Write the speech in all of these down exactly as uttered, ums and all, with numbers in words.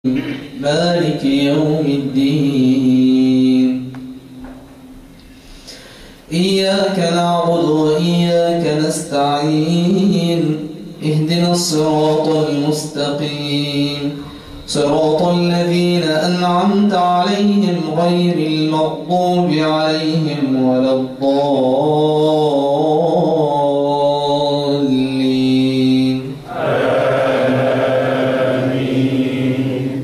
مالك يوم الدين. إياك نعبد وإياك نستعين. اهدنا الصراط المستقيم، صراط الذين أنعمت عليهم غير المغضوب عليهم ولا الضالين. آمين.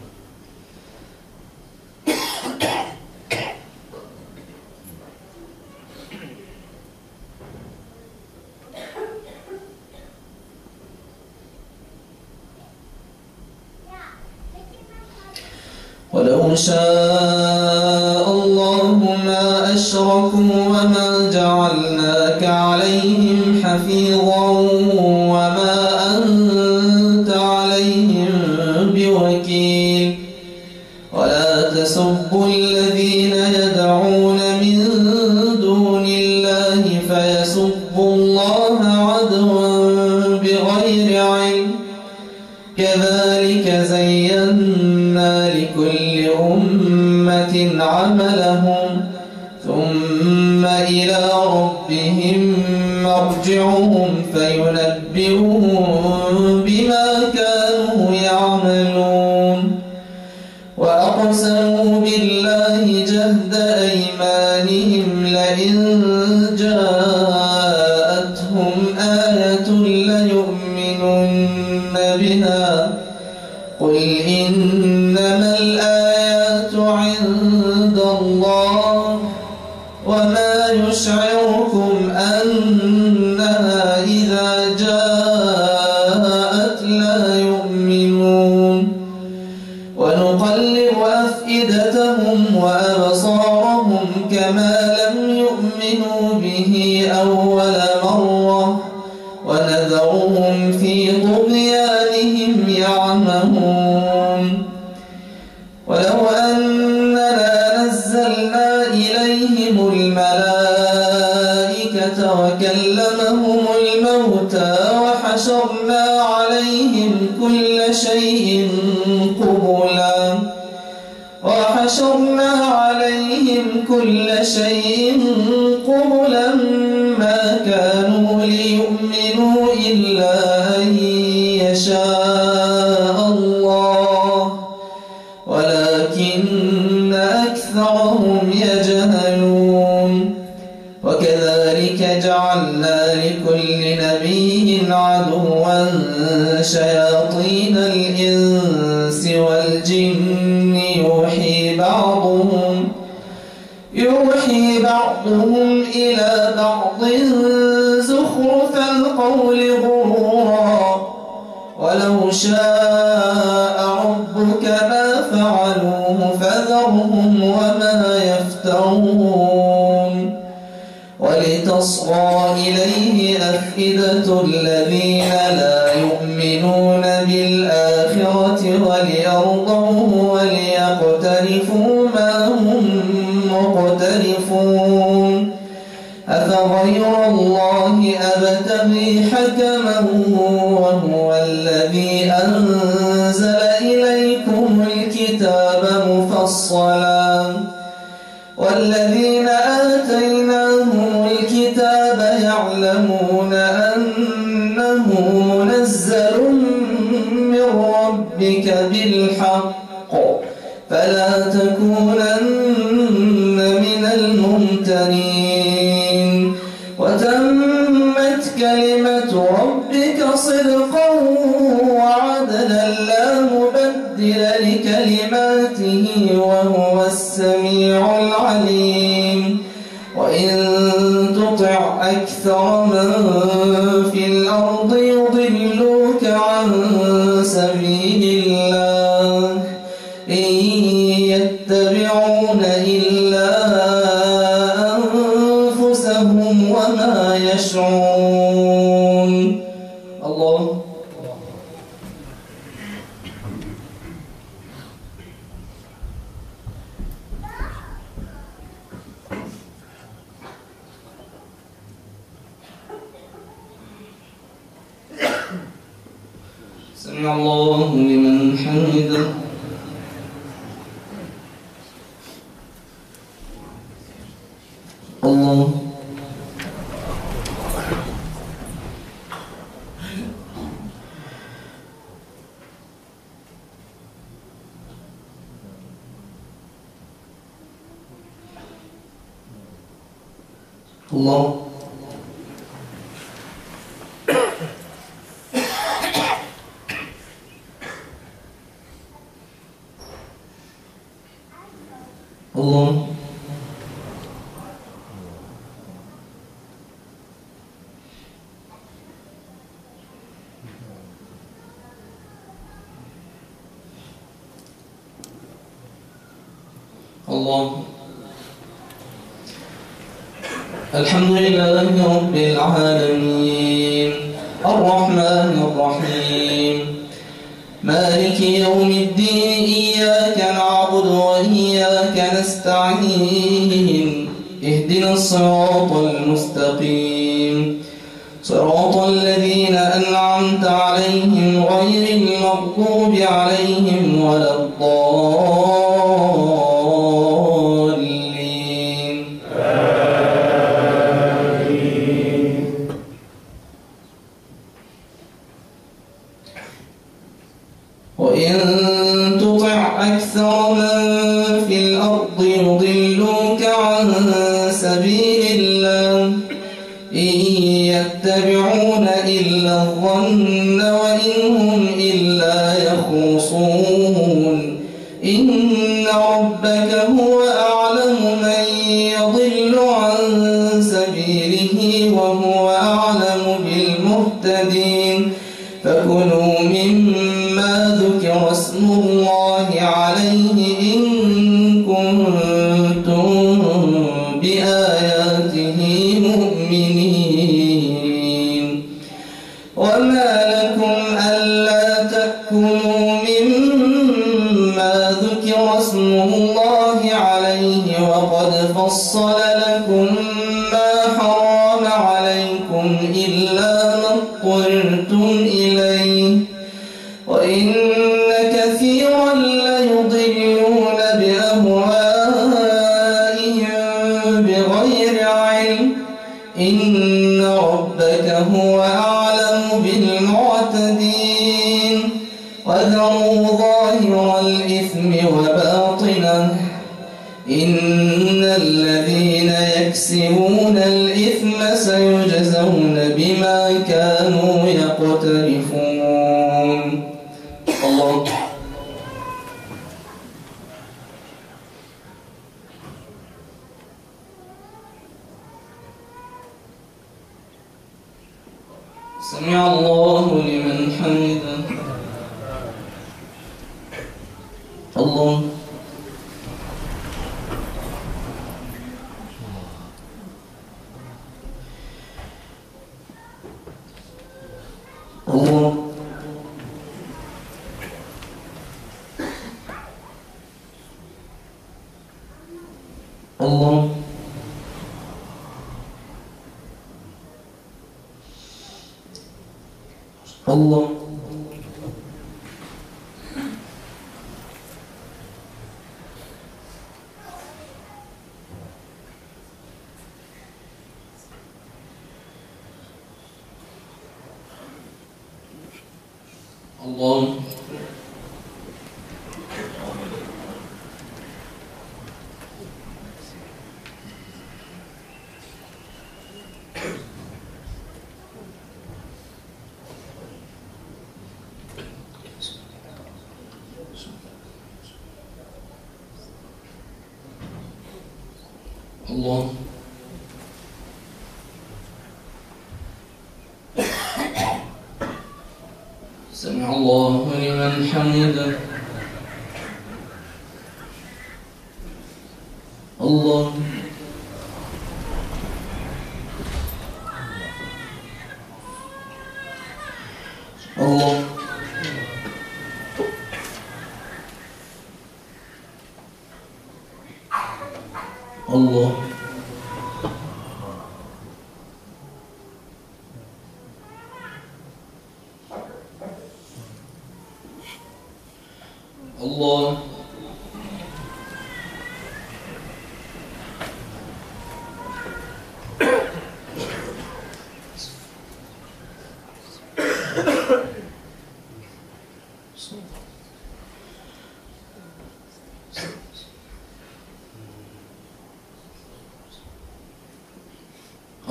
ولو شاء الله ما أشركوا وما جعلناك عليهم حفيظا وما أنت عليهم بوكيل. ولا تسبوا الذين يدعون من دون الله فيسبوا الله عدوا بغير علم. كذلك زينا لكل أمة عملهم ثم إلى ربهم مرجعهم فينبئهم بما كانوا يعملون. وأقسموا بالله جهد أيمانهم لئن جاءتهم آية ليؤمنن بها. قل إنما الآيات عند الله وما يشعركم أنها إذا جاءت لا يؤمنون. ونقلب أفئدتهم وأبصارهم كما لم يؤمنوا به أول مرة ونذرهم في طغيانهم يعمهون. ولو أننا نزلنا إليهم الملائكة وكلمهم الموتى وحشرنا عليهم كل شيء قبلا وحشرنا عليهم كل شيء قبلا ما كانوا ليؤمنوا إلا أن يشاء الله ولكن أكثرهم يجهلون. وكذلك جعلنا لكل نبي عدوا شياطين الإنس والجن يوحي بعضهم يوحي بعضهم إلى بعض زخرف القول غرورا. ولو شاء ربك ما فعلوه فذرهم وما يفترون. ولتصغى إليه أفئدة الذين لا يؤمنون بالآخرة وليرضوه وليقترفوا ما هم مقترفون. أفغير الله أبتغي حكما وهو الذي أنزل إليكم الكتاب مفصلا والذين آتيناهم الكتاب يعلمون أنه منزل من ربك بالحق فلا تكونن من الممترين. وتمت كلمة ربك صدقا وعدلا لا مبدل لكلماته وهو السميع العليم. وإن تطع أكثر من في الأرض يضلوك عن سبيل الله إن يتبعون إلا أنفسهم وما يشعرون. الله سمع الله لمن حمده. الله الله الله الله الحمد لله رب العالمين الرحمن الرحيم مالك يوم الدين إياك نعبد وإياك نستعين اهدنا الصراط المستقيم صراط الذين أنعمت عليهم غير المغضوب عليهم ولا الضالين آمين. وإن تطع أكثر من في الأرض يضلوك عن سبيل الله إن يتبعون إلا الظن وإن هم إلا يخرصون إن ربك هو أعلم من يضل عن سبيله وهو أعلم بالمهتدين فكلوا مما ذكر اسم الله عليه إن كنتم بآياته مؤمنين وما لكم ألا تأكلوا مما ذكر اسم الله عليه وقد فصل لكم ما حرم عليكم إلا ما اضطررتم إليه وإن كثيرا ليضلون بأهوائهم بغير علم إن ربك هو أعلم بالمعتدين وذروا ظاهر الإثم وباطنه إن الذين يكسبون الإثم سيجزون بما كانوا يقترفون الله سمع الله لمن حمده الله الله الله الله الله الله سمع الله لمن حمده الله الله الله الله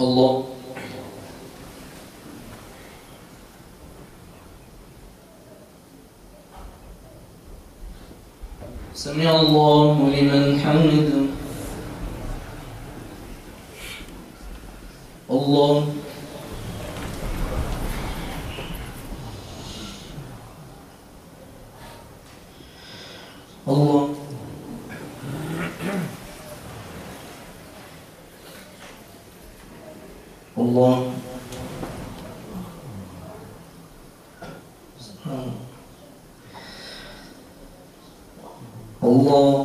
الله سمع الله لمن حمده الله الله الله الله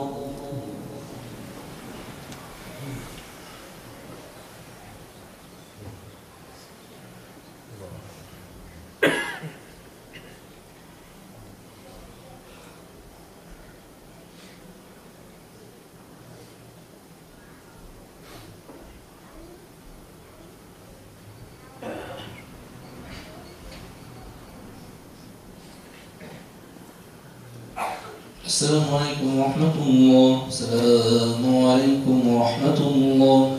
السلام عليكم ورحمة الله. السلام عليكم ورحمة الله.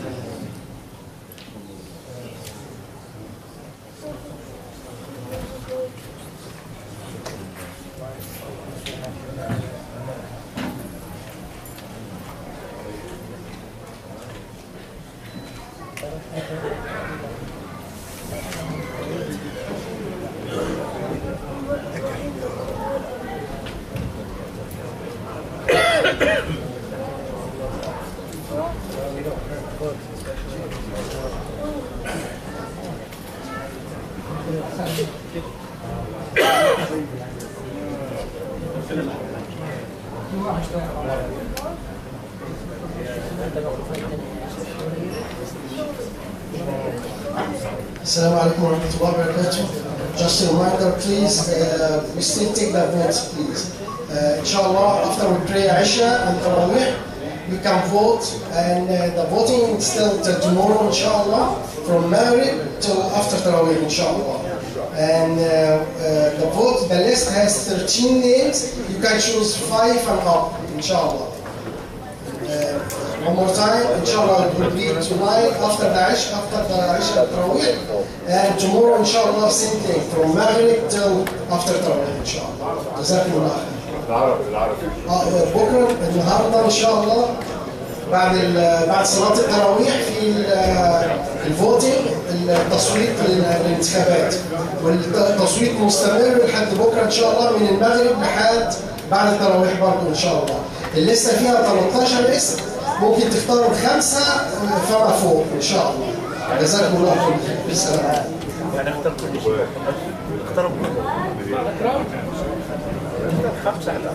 Assalamu alaikum warahmatullahi wabarakatuh. Just a reminder, please, uh, we still take the votes, please. Uh, inshallah, after we pray Isha and Tarawih, we can vote, and uh, the voting is still till tomorrow, inshallah, from Maghrib till after Tarawih, inshallah. And uh, uh, the vote, the list has thirteen names. You can choose five and up, inshallah. Uh, one more time, inshallah, it will be tonight after the Isha, after the Isha Tarawih, and tomorrow, inshallah, same thing, from Maghrib till after Tarawih, inshallah. Jazakumullah khair. العربي العربي اه بكره النهارده ان شاء الله بعد بعد صلاه التراويح في الفوتنج، التصويت للانتخابات، والتصويت مستمر لحد بكره ان شاء الله من المغرب لحد بعد التراويح برضه ان شاء الله. الليسته فيها ثلاثة عشر اسم، ممكن تختاروا خمسه فما فوق ان شاء الله. جزاكم الله خير. بالسلامه. يعني اختار كل شيء. اختاروا كله. خمسة على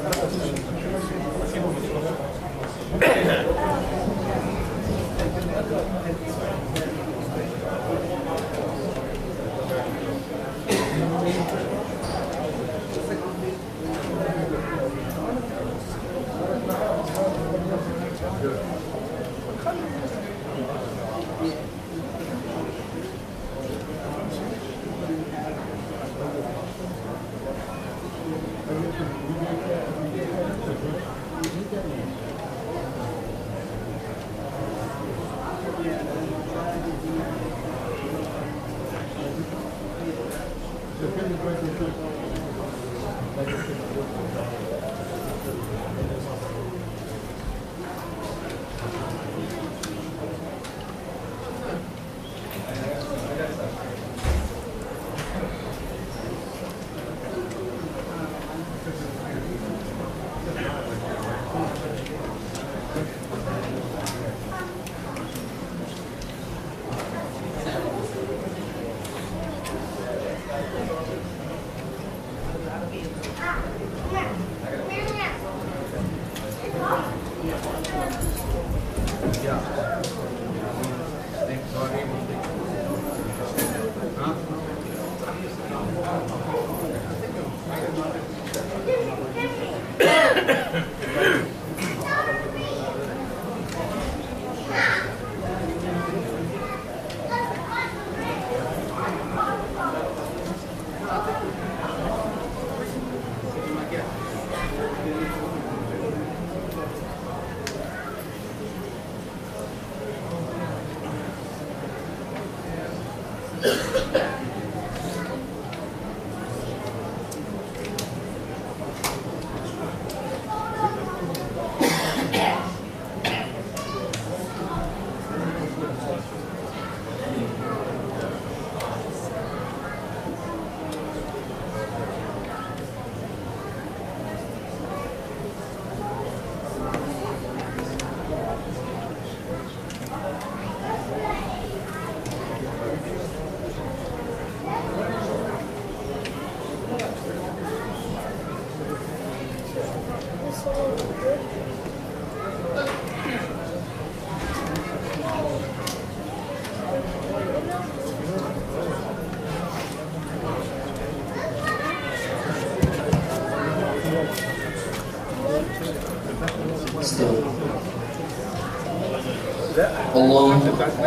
الله.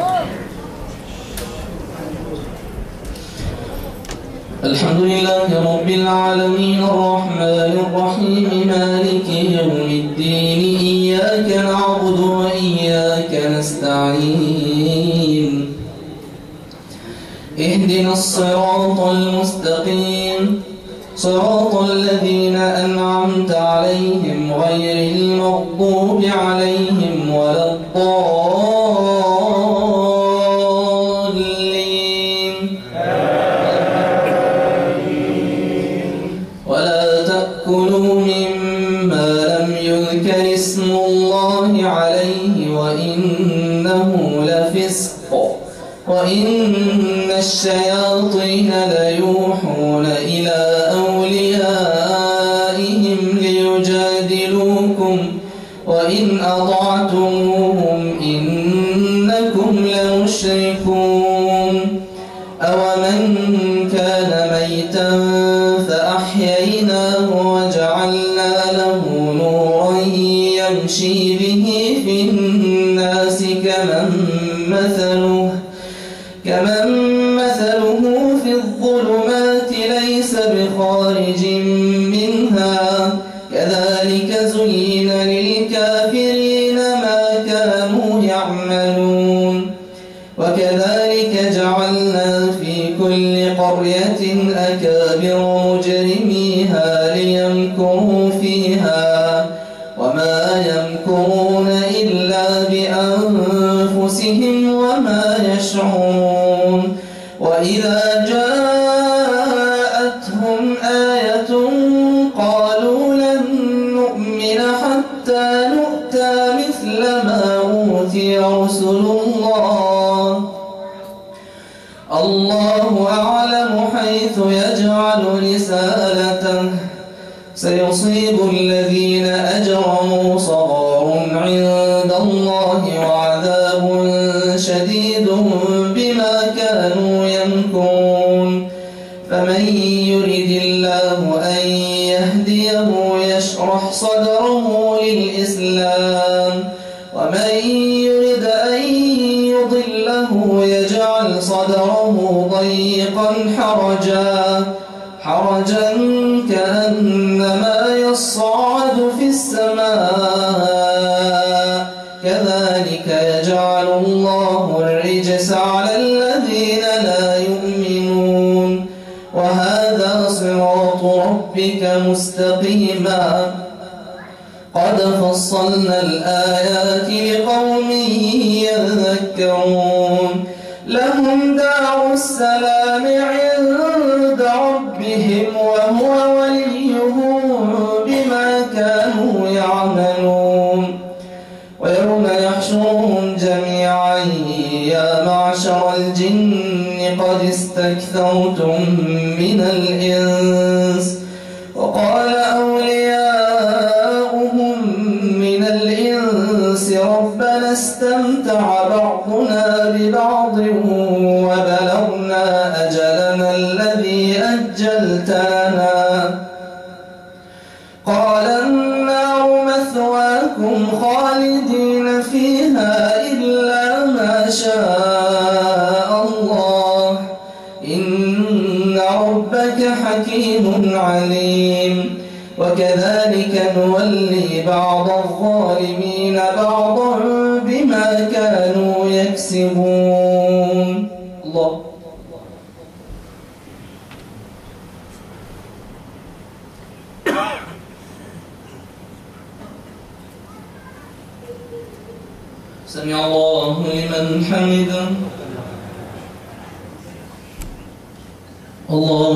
الحمد لله رب العالمين الرحمن الرحيم مالك يوم الدين إياك نعبد وإياك نستعين اهدنا الصراط المستقيم صراط الذين أنعمت عليهم غير المغضوب عليهم ولا الضالين ولا تأكلوا مما لم يذكر اسم الله عليه وإنه لفسق وإن الشياطين ليوحون إلى أوليائهم ليجادلوكم وإن أطعتموهم إنكم لمشركون أومن كان ميتا فأحييناه وجعلنا له نورا يمشي به في الناس كمن مثله كمن مثله في الظلمات ليس بخارج منها كذلك زين للكافرين ما كانوا يعملون وكذلك جعلنا في كل قرية أكابر مجرميها ليمكروا فيها وما يمكرون إلا بأنفسهم وما يشعرون وإذا جاءتهم آية قالوا لن نؤمن حتى نؤتى مثل ما أوتي رسل الله الله أعلم حيث يجعل رسالته سيصيب الذين أجرموا صغار عند الله وعذاب شديد بما كانوا يمكرون فمن يرد الله أن يهديه يشرح صدره للإسلام ومن يرد أن يضله يجعل صدره ضيقا حرجا حرجا كأنما يصعد في السماء كذلك يجعل الله الرجس على الذين لا يؤمنون وهذا صراط ربك مستقيما قد فصلنا الآيات لقوم يذكرون لهم دار السلام عند ربهم وهو وليهم بما كانوا يعملون ويوم يحشرهم جميعا يا معشر الجن قد استكثرتم من الإنس وقال أولياؤهم من الإنس ربنا استمتع بعضنا ببعض وبلغنا أجلنا الذي أجلتنا قال النار مثواكم خالدين فيها إلا ما شاء الله إن ربك حكيم عليم وكذلك نولي بعض الظالمين بعضا بما كانوا يكسبون الله سمع الله لمن حمده الله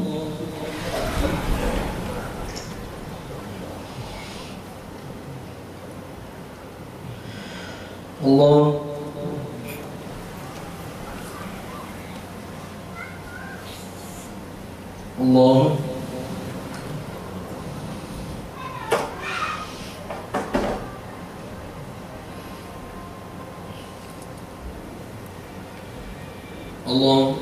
الله الله الله.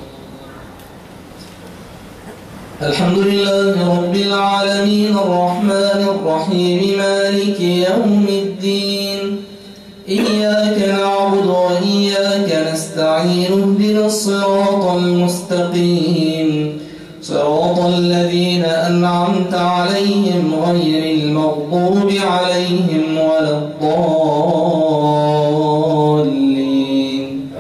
الحمد لله رب العالمين الرحمن الرحيم مالك يوم الدين إياك نعبد وإياك نستعين اهدنا الصراط المستقيم صراط الذين أنعمت عليهم غير المغضوب عليهم ولا الضالين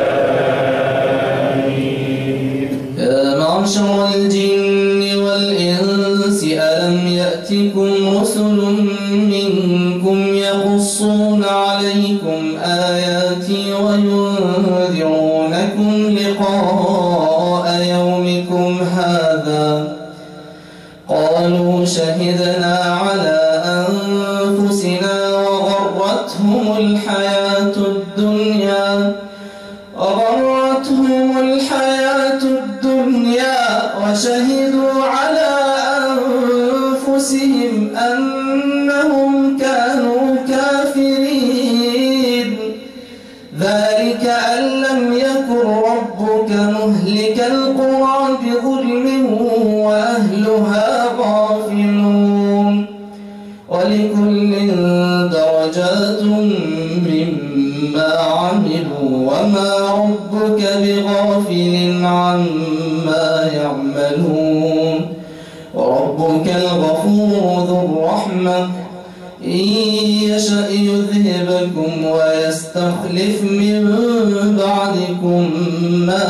آمين. يا معشر الجن والإنس ألم يأتكم رسل منكم يقصون عليكم آياتي وينذرونكم لقاء يومكم هذا قالوا شهدنا على أنفسنا وغرتهم الحياة الدنيا وغرتهم الحياة الدنيا وشهدوا على أنفسهم أنهم كانوا كافرين ذلك أن لم يكن ربك مهلك القرى بظلم وأهلها غافلون ولكل درجات مما عملوا وما ربك بغافل عما يعملون وربك الغفور ذو الرحمة إن يشأ يذهبكم ويستخلف من بعدكم ما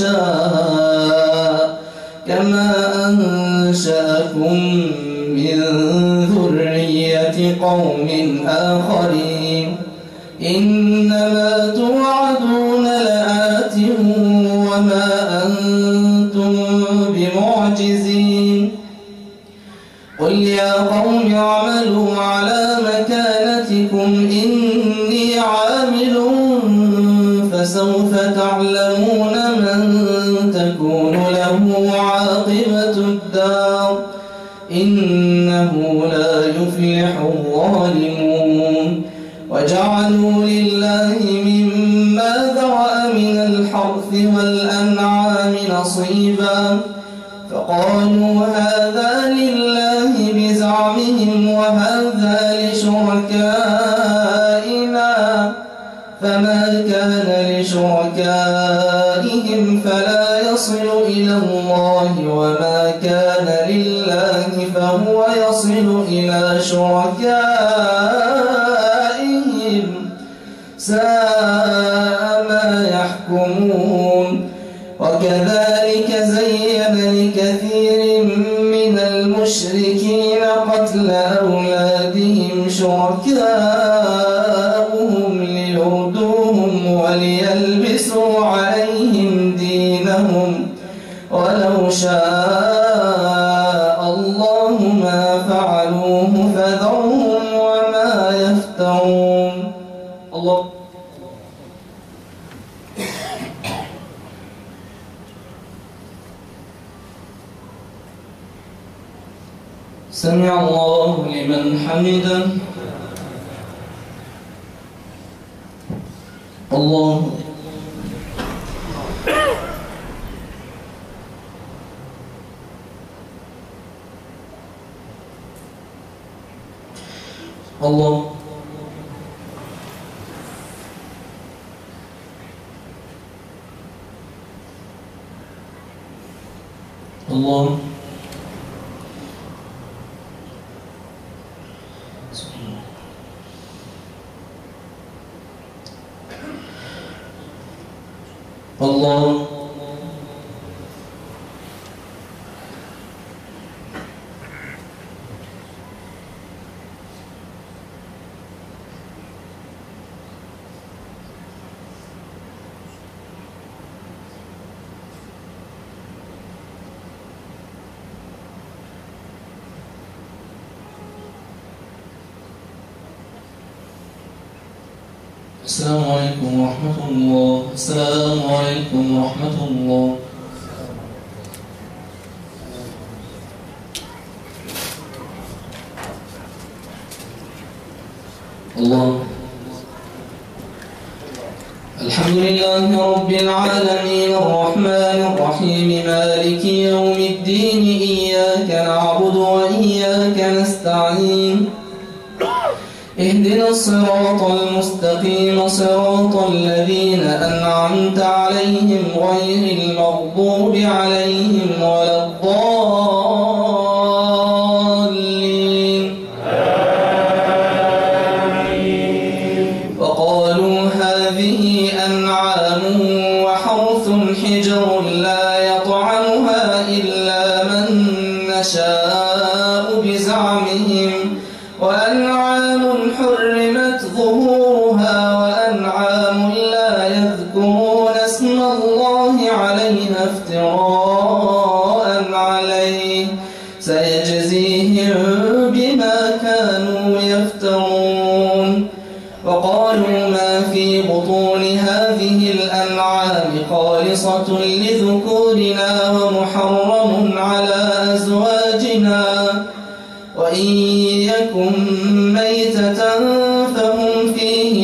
يشاء كما أنشأكم من ذرية قوم آخرين إنما توعدون لآت وما أنتم بمعجزين قل يا قوم اعملوا على مكانتكم إني عامل فسوف تعلمون من تكون له عاقبة الدار إنه لا يفلح الظالمون وجعلوا لله مما ذرأ من الحرث والأنعام نصيبا فقالوا هذا لله بزعمهم وهذا لشركائنا فما كان لشركائهم فلا يصل إلى الله وما كان لله فهو يصل إلى شركائهم ساء ما يحكمون وكذلك زين لكثير من المشركين قتل أولادهم شركاؤهم ليردوهم وليلبسوا عليهم دينهم ولو شاء الله ما فعلوه فذرهم وما يفترون. الله. سمع الله لمن حمده. الله. الله. الله. الله. السلام عليكم ورحمة الله. السلام عليكم ورحمة الله. الله. الحمد لله رب العالمين الرحمن الرحيم مالك يوم الدين إياك نعبد وإياك نستعين اهدنا الصراط المستقيم صراط الذين أنعمت عليهم غير المغضوب عليهم ولا الضالين آمين. وقالوا هذه أنعام وحرث حجر لا يطعمها إلا من نشاء بزعمهم وأنعام حرمت ظهورها وأنعام لا يذكرون اسم الله عليها افتراء عليه سيجزيهم بما كانوا يفترون. وقالوا ما في بطون هذه الأنعام خالصة لذكورنا ومحرم على أزواجنا وإن يكن ميتة فهم فيه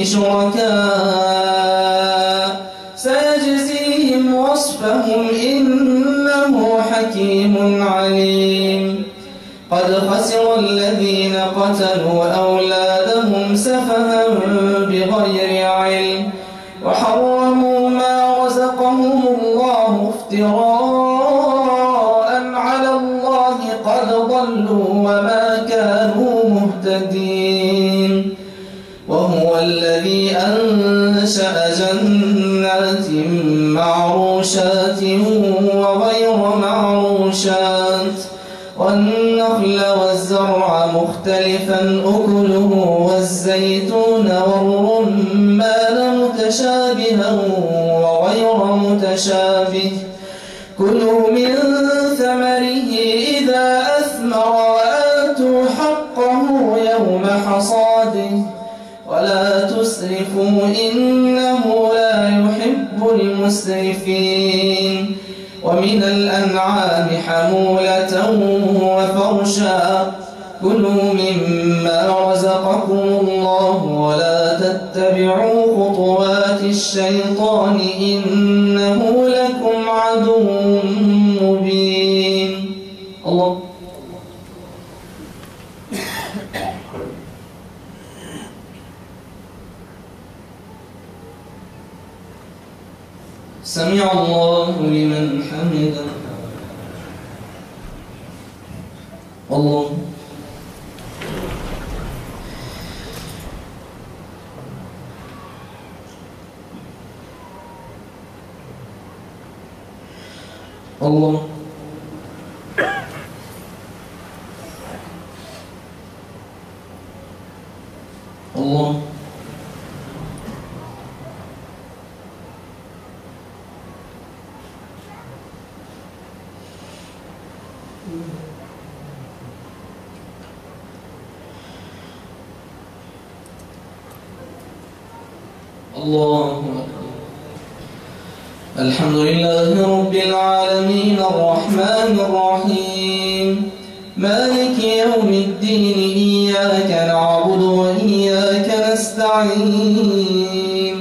شركاء سيجزيهم وصفهم إنه حكيم عليم. قد خسر الذين قتلوا أولادهم سفها بغير علم وحرموا ما رزقهم الله افتراء على الله قد ضلوا وما كانوا مهتدين. وهو الذي أنشأ جنات معروشات وغير معروشات والنخل والزرع مختلفا أكله والزيتون والرمان متشابها وغير متشابه كلوا من ثمره إذا أثمر وآتوا حقه يوم حصاده ولا تسرفوا إنه لا يحب المسرفين. ومن الأنعام حمولة وفرشا كلوا مما رزقكم الله ولا تتبعوا خطوات الشيطان إنه لكم عدو مبين. الله سمع الله لمن حمده. الله الله الله الله أكبر. الحمد لله رب العالمين الرحمن الرحيم مالك يوم الدين إياك نعبد وإياك نستعين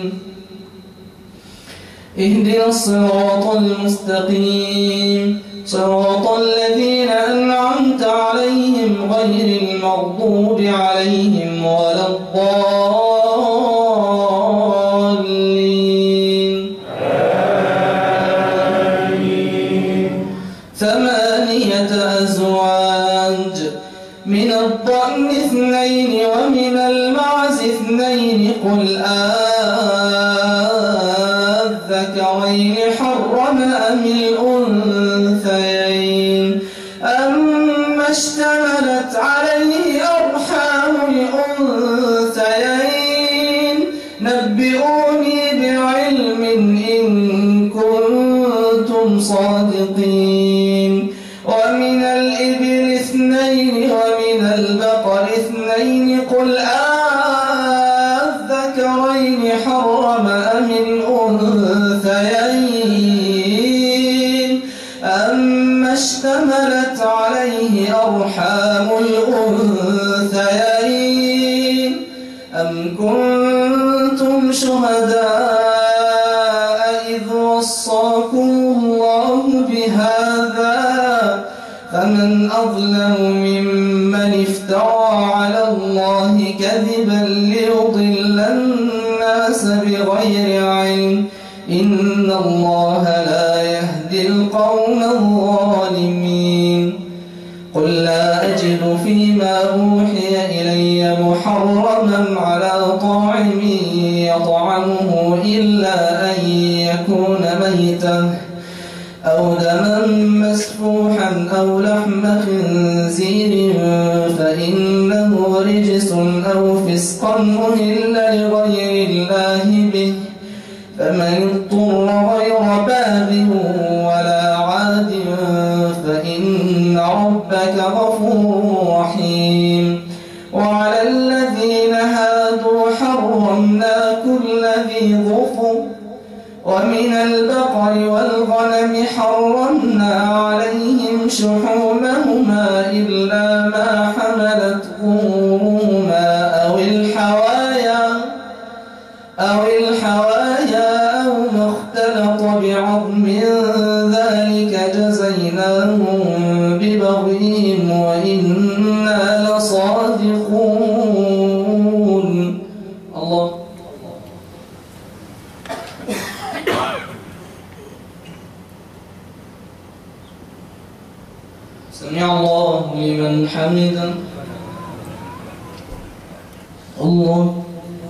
اهدنا الصراط المستقيم صراط الذين أنعمت عليهم غير المغضوب عليهم ولا الضالين آمين. ثمانية أزواج من الضأن اثنين ومن المعز اثنين قل أذكرين حرم أم الأنثيين أما اشتملت عليه أرحام الأنثيين نبئوني بعلم إن كنتم صادقين. ومن الإبل اثنين ومن البقر اثنين قل أذكرين حرم أم الأنثيين أما اشتملت عليه أرحام الأنثيين أم كنتم شهداء أظلم ممن افترى على الله كذبا ليضل الناس بغير علم إن الله لا يهدي القوم الظالمين قل لا أجد فيما أوحي إلي محرما على طاعم يطعمه إلا أن يكون ميتا أو دما مسفوحا أو لحم خنزير فإنه رجس أو فسقا أهل لغير الله به فمن اضطر غير باغ ولا عاد فإن ربك غفور رحيم وعلى الذين هادوا حرمنا كل ذي ظفر ومن البقر والغنم حرمنا عليهم شحومهما إلا ما حملت ظهورهما أو الحوايا أو الحوايا أو ما اختلط بعظم ذلك جزيناهم ببغيهم وإنا لصادقون. الله سمع الله لمن حمده. الله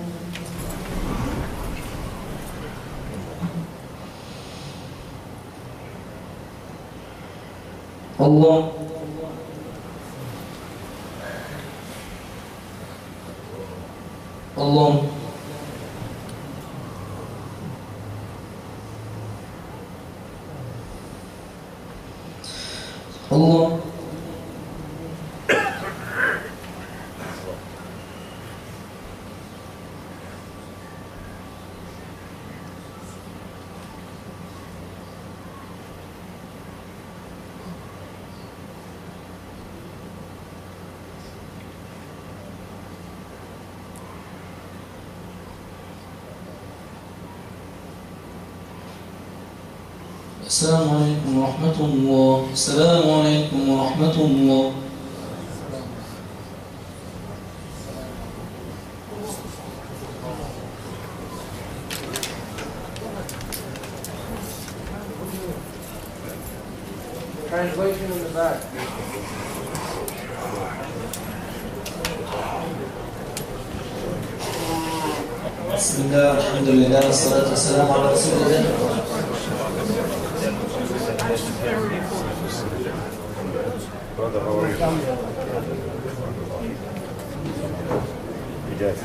الله الله الله السلام عليكم ورحمة الله. السلام عليكم ورحمة الله. Translation in the back. بسم الله الحمد لله والصلاة والسلام على رسول الله. Brother, how are you? Yes.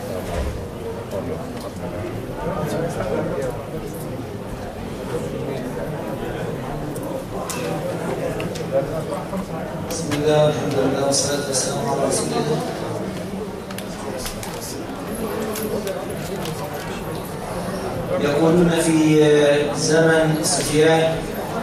بسم الله الحمد لله والصلاة والسلام على رسول الله. يقولون في زمن سفيان.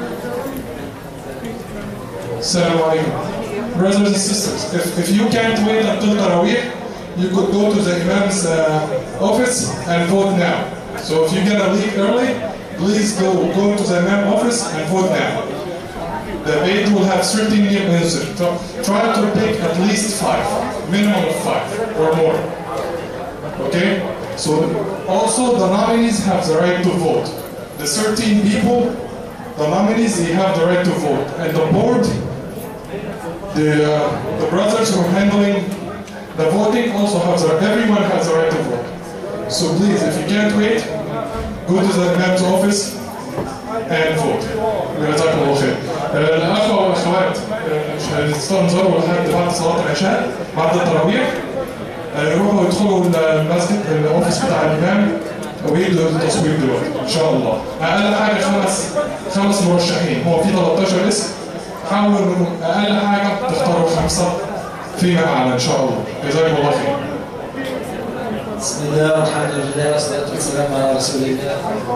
Assalamu alaikum. Brothers and sisters, if, if you can't wait until Taraweeh, you could go to the Imam's uh, office and vote now. So if you're gonna leave early, please go go to the Imam office and vote now. The debate will have certain names. Try to pick at least five, minimum of five or more. Okay? So also the nominees have the right to vote. The thirteen people, the nominees, they have the right to vote. And the board, the, uh, the brothers who are handling the voting also have the, everyone has the right to vote. So please, if you can't wait, go to the Imam's office and vote. جزاكم الله خير. الأخوة والأخوات مش هنستنظروا لحد بعد صلاة العشاء بعد التراويح يروحوا يدخلوا المسجد الأوفيس بتاع الإمام ويبدأوا التصويت دلوقتي إن شاء الله. أقل حاجة خمس خمس مرشحين، هو في ثلاثة عشر اسم، حاولوا أقل حاجة تختاروا خمسة فيما أعلى إن شاء الله. جزاكم الله خير. بسم الله والحمد لله والصلاة والسلام على رسول الله.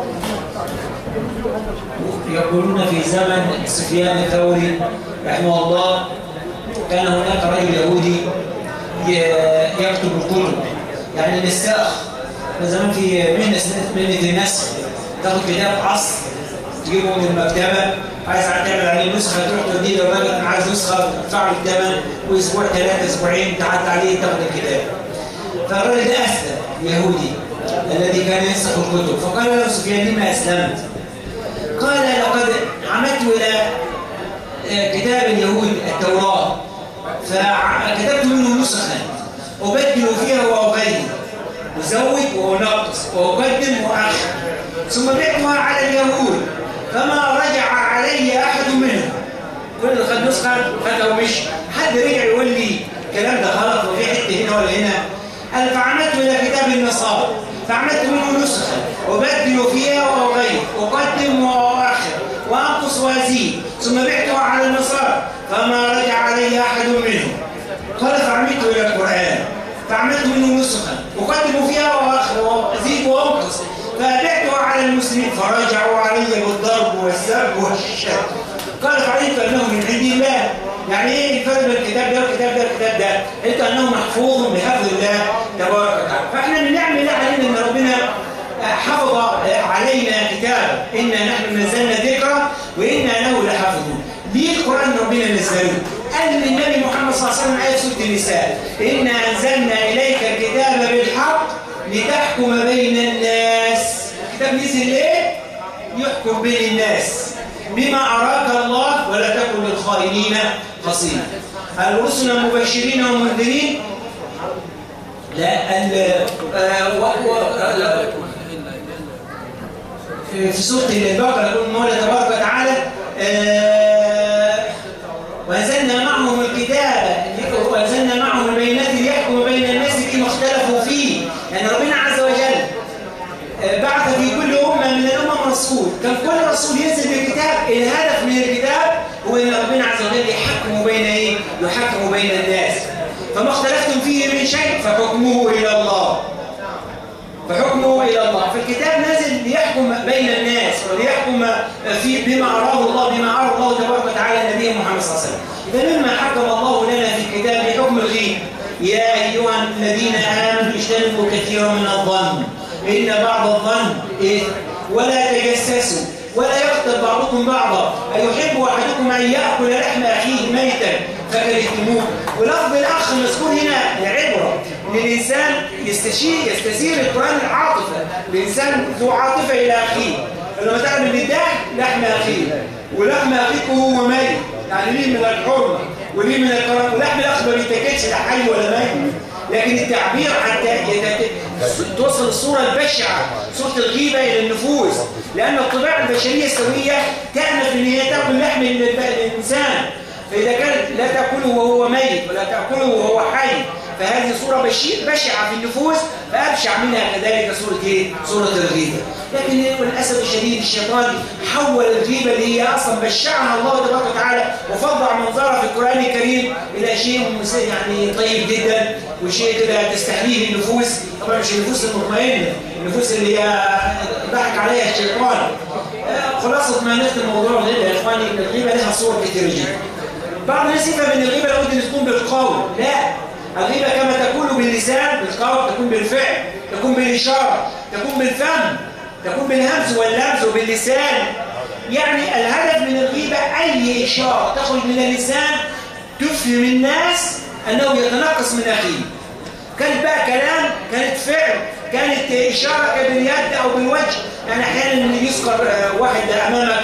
يقولون في زمن سفيان الثوري رحمه الله كان هناك رجل يهودي يكتب الكتب، يعني النساخ من زمان في مهنة مهنة النسخ، تاخد كتاب عصر تجيبه من المكتبه، عايز تعمل عليه نسخه تروح توديه للراجل انا عايز نسخه تدفع له الثمن، واسبوع ثلاثه اسبوعين تعدي عليه تاخد الكتاب. فالراجل ده اسلم يهودي الذي كان ينسخ الكتب، فقال له سفيان لما اسلمت؟ قال لقد عمدت الى كتاب اليهود التوراه فكتبت منه نسخا أبدل فيها وأغير أزود وأنقص وأقدم وأخر ثم بعتها على اليهود فما رجع علي أحد منهم. كل اللي خد نسخة خدها ومشي، حد رجع يقول لي الكلام ده غلط وفي حتة هنا ولا هنا. قال فعمدت إلى كتاب النصارى فعمدت منه نسخة أبدل فيها وأغير أقدم وأخر وأنقص وأزيد ثم بعتها على النصارى فما رجع علي أحد منهم. قال فعمدت إلى القرآن فعملت منه نسخا أقدم فيها وأزيد وأنقص فبعتها على المسلمين فرجعوا علي بالضرب والسب والشتم. قال فعلمت أنه من عند الله. يعني إيه الفرق بين الكتاب ده والكتاب ده والكتاب ده؟ قلت أنه محفوظ بحفظ الله تبارك وتعالى. فإحنا من نعم الله علينا أن ربنا حفظ علينا كتابا إنا نحن نزلنا ذكرا وإنا له لحافظون. ليه القرآن ربنا نزله؟ قال للنبي محمد صلى الله عليه وسلم آية سورة النساء إنا أنزلنا إليك الكتاب بالحق لتحكم بين الناس. الكتاب نزل ليه؟ يحكم بين الناس بما أراك الله ولا تكن للخائنين خصيما. الرسل مبشرين ومنذرين لا ال في سورة البقرة يقول المولى تبارك وتعالى وأنزلنا معهم الكتاب وأنزلنا معهم البينات ليحكم بين الناس فيما اختلفوا فيه. يعني ربنا عز وجل بعث في كل أمة من الأمم رسول، كان كل رسول ينزل بالكتاب. الهدف من الكتاب هو أن ربنا عز وجل يحكم بين إيه؟ يحكم بين الناس. فما اختلفتم فيه من شيء فحكمه إلى الله فحكمه إلى الله. فالكتاب نازل ليحكم بين الناس وليحكم في بما أراه الله بما أراه الله تبارك وتعالى نبيه محمد صلى الله عليه وسلم. إذا مما حكم الله لنا في الكتاب بحكم الغيب يا أيها الذين آمنوا اجتنبوا كثيرا من الظن إن بعض الظن إثم ولا تجسسوا ولا يغتب بعضكم بعضا أيحب أحدكم أن يأكل لحم أخيه ميتا فكرهتموه. ولفظ الأخ مذكور هنا لعبرة إن الإنسان يستشير يستثير القرآن العاطفة. الإنسان ذو عاطفة إلى أخيه، فلما تعلم ان ده لحم أخيه ولحم أخيك هو ميت، يعني ليه من الحرمة وليه من الكرم. ولحم الأخ ما بيتاكلش لا حي ولا ميت، لكن التعبير حتى توصل الصورة البشعة صورة الغيبة إلى النفوس، لأن الطباع البشرية السوية تأنف إن هي تأكل لحم الإنسان، فإذا كان لا تأكله وهو ميت ولا تأكله وهو حي فهذه صورة بشعة في النفوس، فأبشع منها كذلك صورة إيه؟ صورة الغيبة. لكن للأسف الشديد الشيطان حول الغيبة اللي هي أصلا بشعها الله تبارك وتعالى وفضع منظرها في القرآن الكريم إلى شيء يعني طيب جدا وشيء كده تستحليه النفوس. طبعا مش النفوس المطمئنة، النفوس اللي ضحك عليها الشيطان. خلاصة ما نختم موضوع الغيبة يا إخواني، الغيبة لها صور كثيرة جدا. بعض الناس يفهم ان الغيبة لابد ان تكون بالقول، لا، الغيبة كما تكون باللسان بالقول، تكون بالفعل، تكون بالإشارة، تكون بالفم، تكون بالهمز واللمز وباللسان. يعني الهدف من الغيبة أي إشارة تخرج من اللسان تفهم الناس أنه يتنقص من أخيه. كانت بقى كلام، كانت فعل، كانت إشارة باليد أو بالوجه. يعني أحيانا يذكر واحد أمامك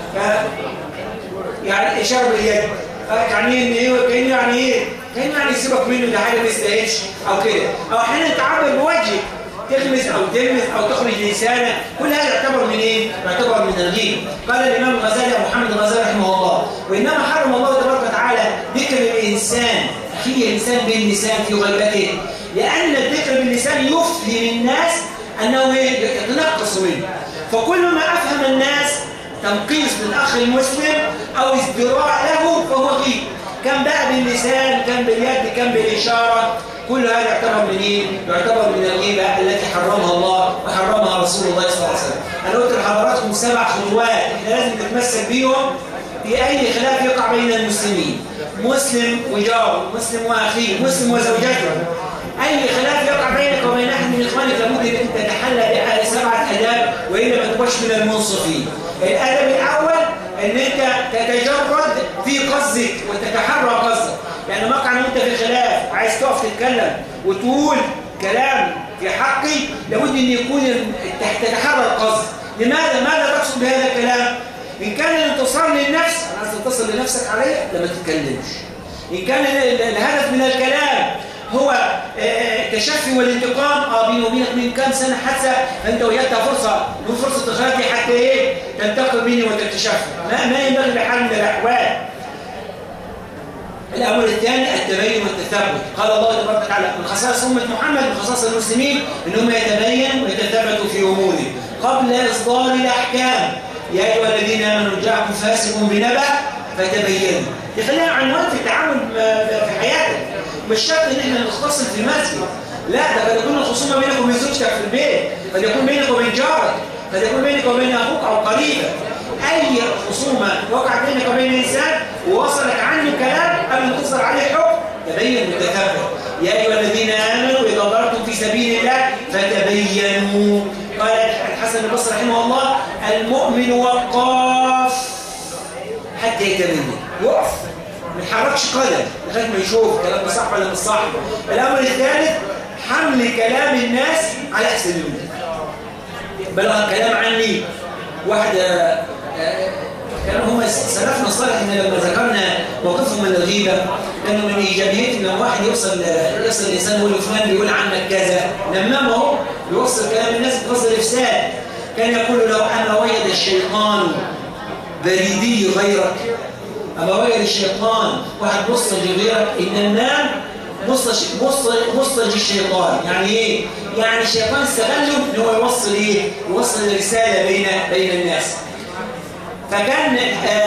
يعني إشارة باليد، يعني ايه كأنه يعني ايه كأنه يعني سيبك منه ده حاجه ما يستاهلش او كده، او احيانا تعبر بوجهك تغمز او تلمس او تخرج لسانك، كل هذا يعتبر من ايه؟ يعتبر من الغيبه. قال الامام الغزالي ابو محمد الغزالي رحمه الله: وانما حرم الله تبارك وتعالى ذكر الانسان اخيه الانسان باللسان في غيبته، لان الذكر باللسان يفهم الناس انه يتنقص منه. فكل ما افهم الناس تنقيص للأخ المسلم أو ازدراء له فهو غيب، كان بقى باللسان، كان باليد، كان بالإشارة، كل هذا يعتبر من إيه؟ يعتبر من الغيبة التي حرمها الله وحرمها رسول الله صلى الله عليه وسلم. أنا قلت لحضراتكم سبع خطوات إحنا لازم نتمسك بيهم في أي خلاف يقع بين المسلمين، مسلم وجاره، مسلم وأخيه، مسلم وزوجته. أي خلاف يقع بينك وبين أحد من إخوانك لابد أن تتحلى بها سبعة آداب وإلا ما تبقاش من المنصفين. الأدب الأول إن أنت تتجرد في قصدك وتتحرى قصدك. يعني مقع أنت في خلاف عايز تقف تتكلم وتقول كلام في حقي، لابد أن يكون تتحرى القصد. لماذا؟ ماذا تقصد بهذا الكلام؟ إن كان الانتصار للنفس، أنا عايز تتصل لنفسك عليا لما تتكلمش. إن كان الهدف من الكلام هو التشفي والانتقام، اه بيني وبينك من كام سنة حادثة فأنت وجدتها فرصة من فرصة تخرجي حتى إيه تنتقم مني وتتشفي، ما, ما ينبغي بحال من الأحوال. الأمر الثاني التبين والتثبت. قال الله تبارك وتعالى من خصائص أمة محمد، من خصائص المسلمين إنهم يتبين ويتثبتوا في أمورهم قبل إصدار الأحكام. يا أيها الذين آمنوا جاءكم فاسق بنبأ فتبينوا. يخلينا عنوان في التعامل في حياتك. مش شرط ان احنا نختصر في المسجد، لا، ده قد يكون الخصومه بينك وبين زوجتك في البيت، قد يكون بينك وبين جارك، قد يكون بينك وبين اخوك او قريبك. اي خصومه وقعت بينك وبين انسان ووصلك عنه كلام قبل ما تصدر عليه حكم، تبين وتثبت. يا ايها الذين امنوا اذا ضربتم في سبيل الله فتبينوا. قال الحسن البصري رحمه الله المؤمن وقاف حتى يتبين، يقف ما يحركش قدم لغايه ما يشوف كلام صح ولا مش صح. الامر الثالث حمل كلام الناس على احسن منه. بلغ الكلام عني واحد كانوا هم سلفنا الصالح ان لما ذكرنا موقفهم من الغيبه كانوا من ايجابيتهم لما واحد يوصل يوصل الانسان يقول فلان بيقول عنك كذا، نمام اهو بيوصل كلام الناس بقصد الافساد. كان يقول لو انا وجد الشيطان بريدي غيرك، أما وجد الشيطان واحد مصطجي غيرك إن النام مصطجي الشيطان. يعني إيه؟ يعني الشيطان استغله إن هو يوصل إيه؟ يوصل الرسالة بين بين الناس. فكان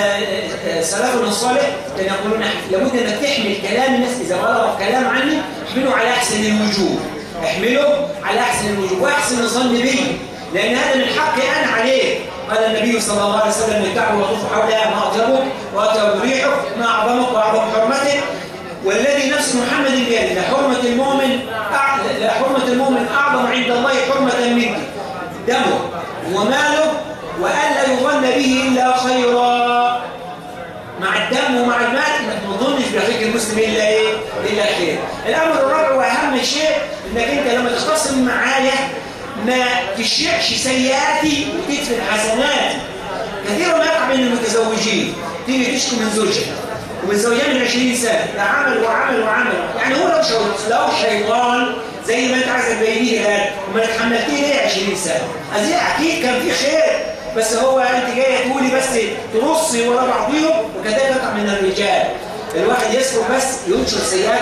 سلفنا الصالح كان يقولون لابد أنك تحمل كلام الناس إذا بلغ كلام عني احمله على أحسن الوجوه، احمله على أحسن الوجوه وأحسن الظن به، لأن هذا من حقي أنا عليه. قال النبي صلى الله عليه وسلم الكعبة وطوف حولها ما أطيبك وأطيب ريحك ما أعظمك وأعظم حرمتك، والذي نفس محمد بيده لحرمة المؤمن لحرمة المؤمن أعظم عند الله حرمة منك دمه وماله وألا يظن به إلا خيرا. مع الدم ومع المال ما تظنش بأخيك المسلم إلا إيه؟ إلا خير. الأمر الرابع وأهم شيء إنك أنت لما تختصم معايا ما تشيعش سيئاتي وتدفن حسناتي. كثيرا ما يقع بين المتزوجين تيجي تشكي من زوجها ومتزوجين من عشرين سنة لا عمل وعمل وعمل، يعني هو لو لو شيطان زي ما انت عايز تبينيه الان وما تحملتيه ليه عشرين سنة؟ أزي أكيد كان في خير، بس هو أنت جاية تقولي بس ترصي ورا بعضيهم. وكذلك يقع من الرجال الواحد يسكر بس ينشر سيئات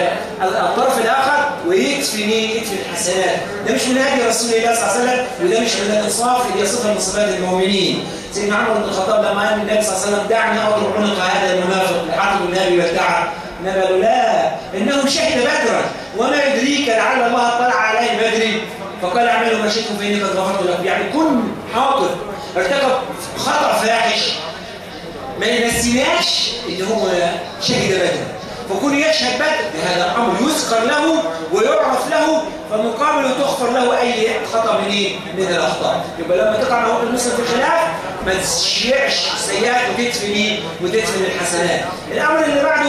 الطرف الآخر ويكفي مين؟ يكفي الحسنات. ده مش من هدي رسول الله صلى الله عليه وسلم، وده مش من الإنصاف اللي صفة من صفات المؤمنين. سيدنا عمر بن الخطاب لما قال النبي صلى الله عليه وسلم دعني أضرب عنق هذا المنافق لحاطب النبي والدعاء، النبي قال له لا إنه شهد بدرا وما يدريك لعل الله اطلع عليه بدر فقال اعملوا ما شئتم فإني قد غفرت لكم. يعني كن حاضر ارتكب خطأ فاحش ما ينسيناش ان هو شهد بدر، فكون يشهد بدر بهذا الامر يذكر له ويعرف له فمقابله تغفر له اي خطا من ايه؟ من الاخطاء. يبقى لما تقع مع المسلم في الخلاف ما تشيعش السيئات وتدفن ايه؟ وتدفن الحسنات. الامر اللي بعده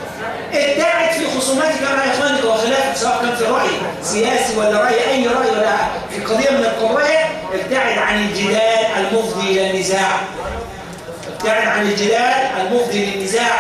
ابتعد في خصوماتك مع اخوانك وخلافك سواء كان في راي سياسي ولا راي اي راي ولا في قضيه من القضايا، ابتعد عن الجدال المفضي الى النزاع. ابتعد عن الجدال المفضي للنزاع.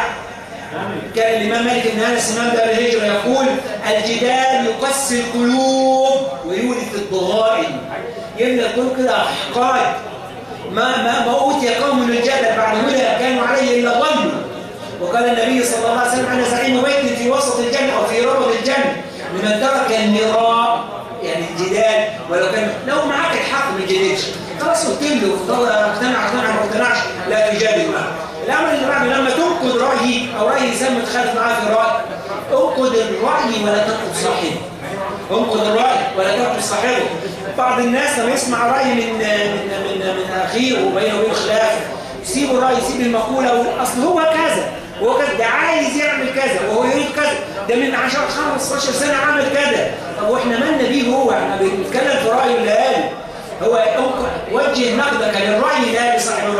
كان الإمام مالك بن أنس إمام دار الهجرة يقول الجدال يقسي القلوب ويورث الضغائن. يملى القلوب كده أحقاد. ما ما ما أوتي قوم من الجدل بعد هدى كانوا عليه إلا ضلوا. وقال النبي صلى الله عليه وسلم أنا زعيم بيت في وسط الجنة أو في ربط الجنة لمن ترك المراء يعني الجدال، ولو كان لو معاك الحق ما تجادلش خلاص قلت له اقتنع اقتنع ما اقتنعش لا تجادل معه. الامر اللي بعده لما تنقد رايي او راي انسان متخالف معاه في الراي انقد الراي ولا تنقد صاحبه. انقد الراي ولا تنقد صاحبه. بعض الناس لما يسمع راي من من من, من اخيه وبينه وبين خلاف يسيب الراي يسيب المقوله اصل هو كذا هو كذا ده عايز يعمل كذا وهو يريد كذا ده من عشرة خمستاشر سنه عمل كذا. طب واحنا مالنا بيه؟ هو احنا بنتكلم في رايه اللي قاله. هو وجه نقدك للراي ده لصاحب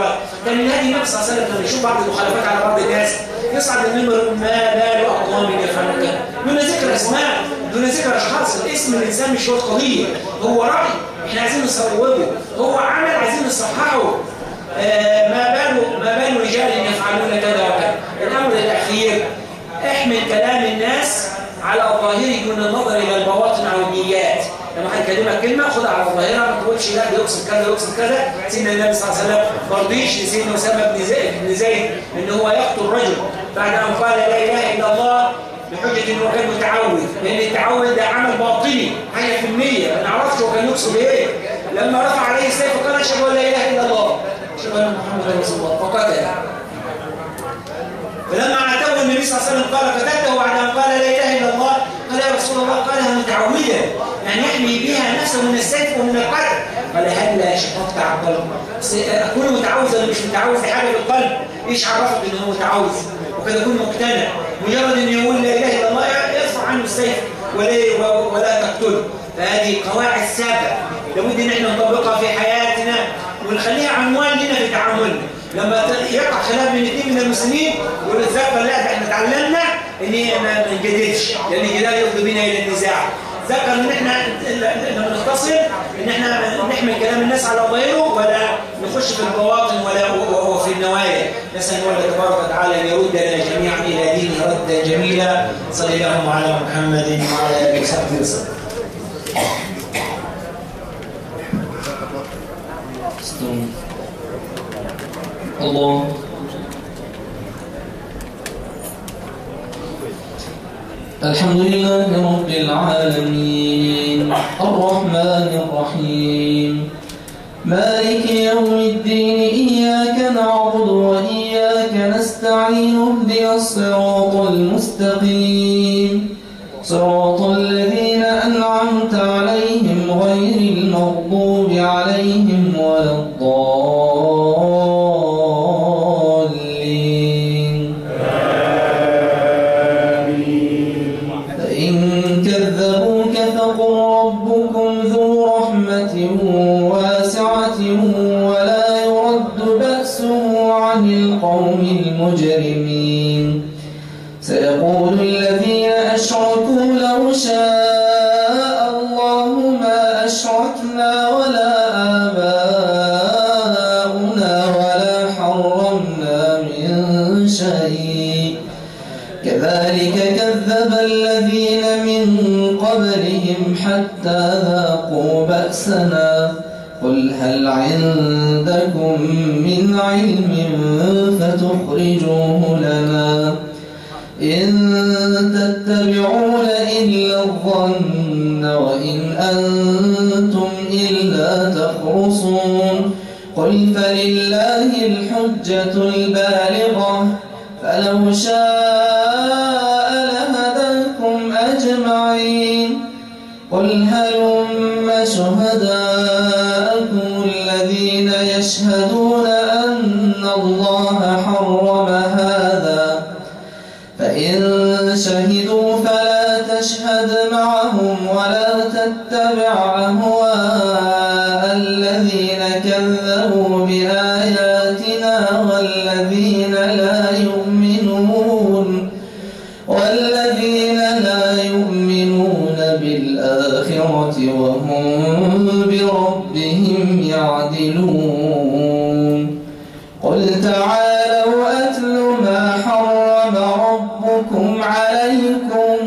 كان من هدي النبي صلى الله عليه وسلم لما يشوف بعض المخالفات على بعض الناس يصعد المنبر يقول ما بال اقوام يفعلون كذا دون ذكر اسماء دون ذكر اشخاص. الاسم الانسان مش هو القضيه، هو راي احنا عايزين نصوبه، هو عمل عايزين نصححه. آه ما بال ما بال رجال يفعلون كذا وكذا. الامر الاخير احمل كلام الناس على الظاهر دون النظر الى البواطن او النيات. لما حد يكلمك كلمه خدها على الظاهره، ما تقولش لا ده يقصد كذا يقصد كذا. سيدنا النبي صلى الله عليه وسلم ما رضيش لسيدنا اسامه بن زيد بن زيد ان هو يقتل رجل بعد ان قال لا اله الا الله بحجه انه كان متعوذ، لان التعوذ ده عمل باطني حاجه في المية، ما نعرفش هو كان يقصد ايه. لما رفع عليه السيف وقال اشهد ان لا اله الا الله اشهد ان محمدا رسول الله فقتله. فلما عاتبه النبي صلى الله عليه وسلم قال قتلته بعد ان قال لا اله الا الله قال يا رسول الله قالها متعوذا يعني يحمي بها نفسه من السيف ومن القتل. قال هل لا شققت عقلك؟ اكون متعوذ ولا مش متعوذ في حاجه في القلب؟ ايش عرفك ان هو متعوذ؟ وكذا يكون مقتنع مجرد ان يقول لا اله الا الله يرفع عنه السيف ولا ولا تقتله. فهذه قواعد سابقه لابد ان احنا نطبقها في حياتنا ونخليها عنوان لنا في تعاملنا. لما يقع خلاف بين اثنين من المسلمين يقول الذكر لا ده احنا اتعلمنا ان ما نجددش لان الجدال يفضي بنا الى النزاع. ذكر ان احنا لما نختصر ان احنا نحمل كلام الناس على ظاهره ولا نخش في البواطن ولا وفي النوايا. نسال الله تبارك وتعالى ان يردنا جميعا الى دينه ردا جميلا. صلى الله على محمد وعلى اله وصحبه وسلم. الله الحمد لله رب العالمين الرحمن الرحيم مالك يوم الدين إياك نعبد وإياك نستعين اهدنا الصراط المستقيم صراط الذين أنعمت عليهم غير المغضوب عليهم ولا الضالين فإن كذبوك فقل ربكم ذو رحمة واسعة ولا يرد بأسه عن القوم المجرمين سيقول الذين أشركوا لو شاء الله ما أشركنا ولا آباؤنا ولا حرمنا من شيء كذلك كذب الذين من قبلهم حتى ذاقوا بأسنا قل هل عندكم من علم فتخرجوه لنا إن تتبعون إلا الظن وإن أنتم إلا تخرصون قل فلله الحجة البالغة فلو شاء لهداكم أجمعين قل هلم شهداءكم الذين يشهدون أن الله حرم هذا فإن شهدوا فلا تشهد معهم ولا تتبع أهواء الذين كذبوا بآياتنا والذين لا يؤمنون والذين لا يؤمنون بالآخرة وهم بربهم يعدلون قل تعالوا أتل ما حرم ربكم عليكم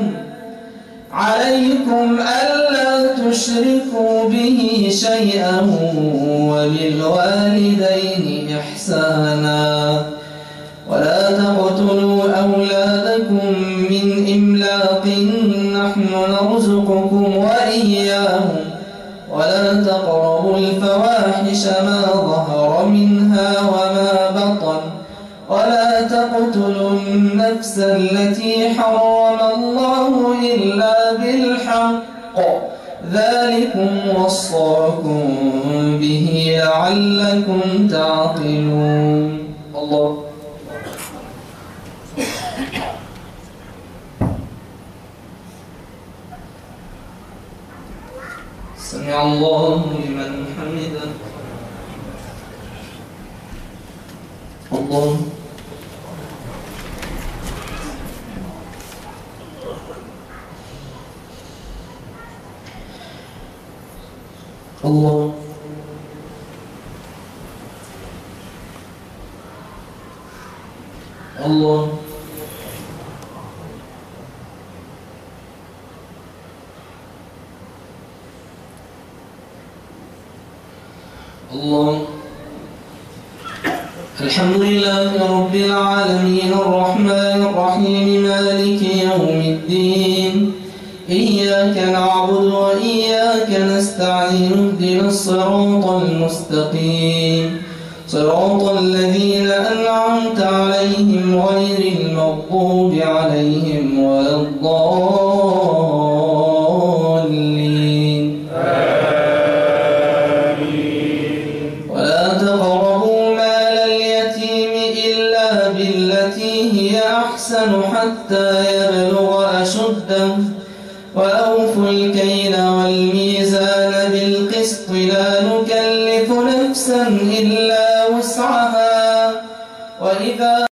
عليكم ألا تشركوا به شيئا وبالوالدين إحسانا ولا تقتلوا أولادكم من إملاق نحن نرزقكم وإياهم ولا تقربوا الفواحش ما ظهر منها وما بطن ولا تقتلوا النفس التي حرم الله إلا بالحق ذلكم وصاكم به لعلكم تعقلون. الله سمع الله لمن حمده الله الله الله الله الحمد لله رب العالمين الرحمن الرحيم مالك يوم الدين إياك نعبد وإياك نستعين اهدنا الصراط المستقيم صراط الذين أنعمت عليهم غير المغضوب عليهم ولا الضالين آمين. ولا تقربوا مال اليتيم إلا بالتي هي أحسن حتى يبلغ أشده وأوفوا الكيل والميزان بالقسط لا نكلف نفسا إلا وسعها وإذا